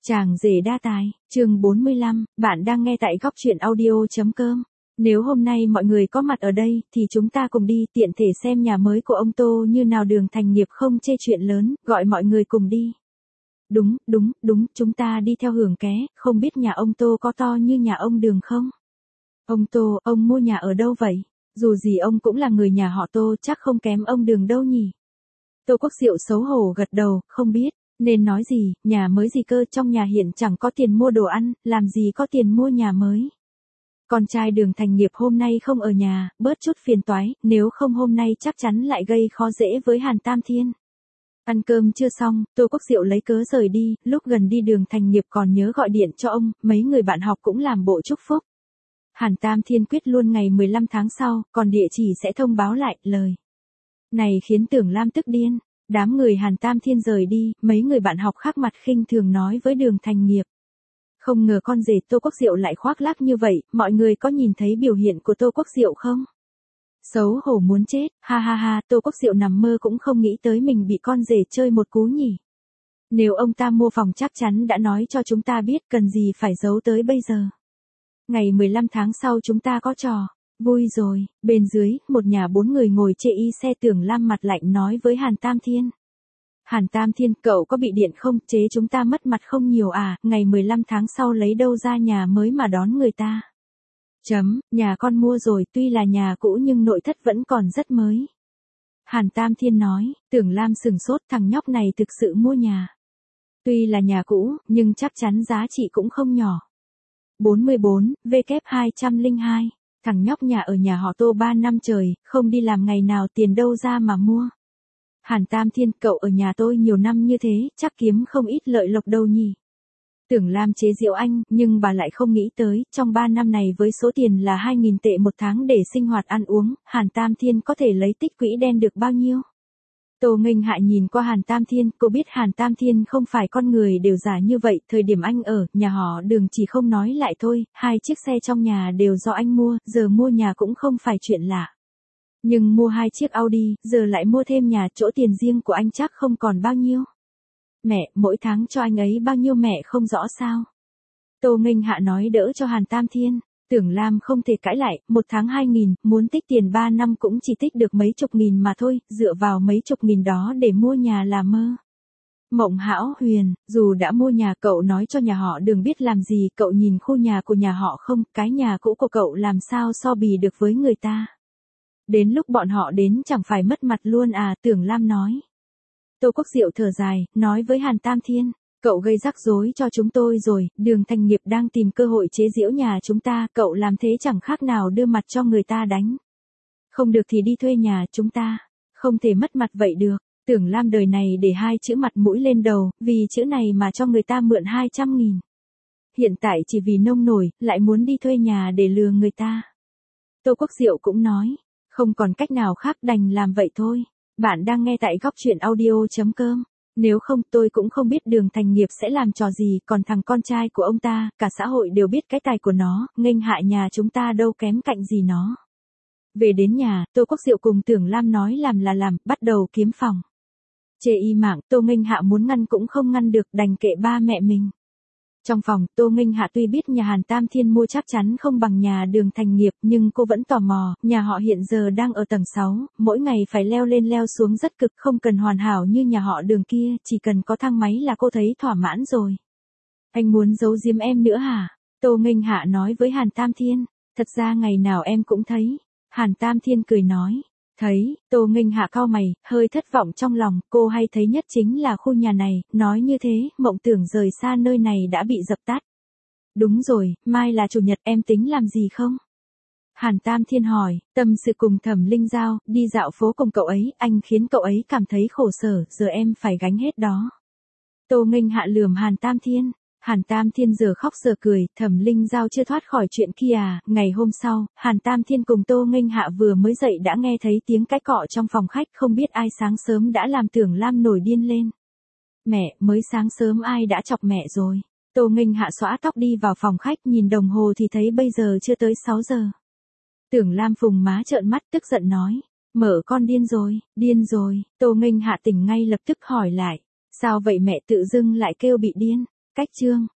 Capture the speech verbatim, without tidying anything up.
Chàng rể đa tài, chương bốn mươi lăm, bạn đang nghe tại góc truyện audio.com. Nếu hôm nay mọi người có mặt ở đây, thì chúng ta cùng đi tiện thể xem nhà mới của ông Tô như nào. Đường Thành Nghiệp không chê chuyện lớn, gọi mọi người cùng đi. Đúng, đúng, đúng, chúng ta đi theo Hưởng ké, không biết nhà ông Tô có to như nhà ông Đường không? Ông Tô, ông mua nhà ở đâu vậy? Dù gì ông cũng là người nhà họ Tô, chắc không kém ông Đường đâu nhỉ? Tô Quốc Diệu xấu hổ gật đầu, không biết nên nói gì, nhà mới gì cơ, trong nhà hiện chẳng có tiền mua đồ ăn, làm gì có tiền mua nhà mới. Con trai Đường Thành Nghiệp hôm nay không ở nhà, bớt chút phiền toái, nếu không hôm nay chắc chắn lại gây khó dễ với Hàn Tam Thiên. Ăn cơm chưa xong, Tô Quốc Diệu lấy cớ rời đi, lúc gần đi Đường Thành Nghiệp còn nhớ gọi điện cho ông, mấy người bạn học cũng làm bộ chúc phúc. Hàn Tam Thiên quyết luôn ngày mười lăm tháng sau, còn địa chỉ sẽ thông báo lại, lời này khiến Tưởng Lam tức điên. Đám người Hàn Tam Thiên rời đi, mấy người bạn học khác mặt khinh thường nói với Đường Thành Nghiệp. Không ngờ con rể Tô Quốc Diệu lại khoác lác như vậy, mọi người có nhìn thấy biểu hiện của Tô Quốc Diệu không? Xấu hổ muốn chết, ha ha ha, Tô Quốc Diệu nằm mơ cũng không nghĩ tới mình bị con rể chơi một cú nhỉ. Nếu ông ta mua phòng chắc chắn đã nói cho chúng ta biết, cần gì phải giấu tới bây giờ. Ngày mười lăm tháng sau chúng ta có trò. Vui rồi, bên dưới, một nhà bốn người ngồi chê y xe. Tưởng Lam mặt lạnh nói với Hàn Tam Thiên. Hàn Tam Thiên, cậu có bị điện không? Chế chúng ta mất mặt không nhiều à, ngày mười lăm tháng sau lấy đâu ra nhà mới mà đón người ta. Chấm, nhà con mua rồi, tuy là nhà cũ nhưng nội thất vẫn còn rất mới. Hàn Tam Thiên nói. Tưởng Lam sừng sốt, thằng nhóc này thực sự mua nhà. Tuy là nhà cũ, nhưng chắc chắn giá trị cũng không nhỏ. bốn mươi bốn, W hai không hai. Thằng nhóc nhà ở nhà họ Tô ba năm trời, không đi làm ngày nào, tiền đâu ra mà mua. Hàn Tam Thiên, cậu ở nhà tôi nhiều năm như thế, chắc kiếm không ít lợi lộc đâu nhỉ. Tưởng Lam chế giễu anh, nhưng bà lại không nghĩ tới, trong ba năm này với số tiền là hai nghìn tệ một tháng để sinh hoạt ăn uống, Hàn Tam Thiên có thể lấy tích quỹ đen được bao nhiêu. Tô Nghênh Hạ nhìn qua Hàn Tam Thiên, cô biết Hàn Tam Thiên không phải con người đều giả như vậy. Thời điểm anh ở, nhà họ Đường chỉ không nói lại thôi, hai chiếc xe trong nhà đều do anh mua, giờ mua nhà cũng không phải chuyện lạ. Nhưng mua hai chiếc Audi, giờ lại mua thêm nhà, chỗ tiền riêng của anh chắc không còn bao nhiêu. Mẹ, mỗi tháng cho anh ấy bao nhiêu mẹ không rõ sao? Tô Nghênh Hạ nói đỡ cho Hàn Tam Thiên. Tưởng Lam không thể cãi lại, một tháng hai nghìn, muốn tích tiền ba năm cũng chỉ tích được mấy chục nghìn mà thôi, dựa vào mấy chục nghìn đó để mua nhà là mơ. Mộng hão huyền, dù đã mua nhà, cậu nói cho nhà họ Đường biết làm gì, cậu nhìn khu nhà của nhà họ không, cái nhà cũ của cậu làm sao so bì được với người ta. Đến lúc bọn họ đến chẳng phải mất mặt luôn à, Tưởng Lam nói. Tô Quốc Diệu thở dài, nói với Hàn Tam Thiên. Cậu gây rắc rối cho chúng tôi rồi, Đường Thành Nghiệp đang tìm cơ hội chế giễu nhà chúng ta, cậu làm thế chẳng khác nào đưa mặt cho người ta đánh. Không được thì đi thuê nhà chúng ta, không thể mất mặt vậy được. Tưởng Lam đời này để hai chữ mặt mũi lên đầu, vì chữ này mà cho người ta mượn hai trăm nghìn. Hiện tại chỉ vì nông nổi, lại muốn đi thuê nhà để lừa người ta. Tô Quốc Diệu cũng nói, không còn cách nào khác đành làm vậy thôi. Bạn đang nghe tại góc truyện audio.com. Nếu không tôi cũng không biết Đường Thành Nghiệp sẽ làm trò gì, còn thằng con trai của ông ta, cả xã hội đều biết cái tài của nó, Nghênh Hạ nhà chúng ta đâu kém cạnh gì nó. Về đến nhà, Tô Quốc Diệu cùng Tưởng Lam nói làm là làm, bắt đầu kiếm phòng. Chê y mạng, Tô Nghênh Hạ muốn ngăn cũng không ngăn được, đành kệ ba mẹ mình. Trong phòng, Tô Nghênh Hạ tuy biết nhà Hàn Tam Thiên mua chắc chắn không bằng nhà Đường Thành Nghiệp, nhưng cô vẫn tò mò, nhà họ hiện giờ đang ở tầng sáu, mỗi ngày phải leo lên leo xuống rất cực, không cần hoàn hảo như nhà họ Đường kia, chỉ cần có thang máy là cô thấy thỏa mãn rồi. Anh muốn giấu giếm em nữa hả? Tô Nghênh Hạ nói với Hàn Tam Thiên. Thật ra ngày nào em cũng thấy. Hàn Tam Thiên cười nói. Thấy, Tô Nghênh Hạ cau mày, hơi thất vọng trong lòng, cô hay thấy nhất chính là khu nhà này, nói như thế, mộng tưởng rời xa nơi này đã bị dập tắt. Đúng rồi, mai là chủ nhật, em tính làm gì không? Hàn Tam Thiên hỏi, tâm sự cùng Thẩm Linh Giao, đi dạo phố cùng cậu ấy, anh khiến cậu ấy cảm thấy khổ sở, giờ em phải gánh hết đó. Tô Nghênh Hạ lườm Hàn Tam Thiên. Hàn Tam Thiên giờ khóc giờ cười, Thẩm Linh Giao chưa thoát khỏi chuyện kia à. Ngày hôm sau, Hàn Tam Thiên cùng Tô Nghênh Hạ vừa mới dậy đã nghe thấy tiếng cãi cọ trong phòng khách, không biết ai sáng sớm đã làm Tưởng Lam nổi điên lên. Mẹ, mới sáng sớm ai đã chọc mẹ rồi. Tô Nghênh Hạ xõa tóc đi vào phòng khách, nhìn đồng hồ thì thấy bây giờ chưa tới sáu giờ. Tưởng Lam phùng má trợn mắt tức giận nói, mở con điên rồi, điên rồi. Tô Nghênh Hạ tỉnh ngay lập tức hỏi lại, sao vậy mẹ, tự dưng lại kêu bị điên. Cách chương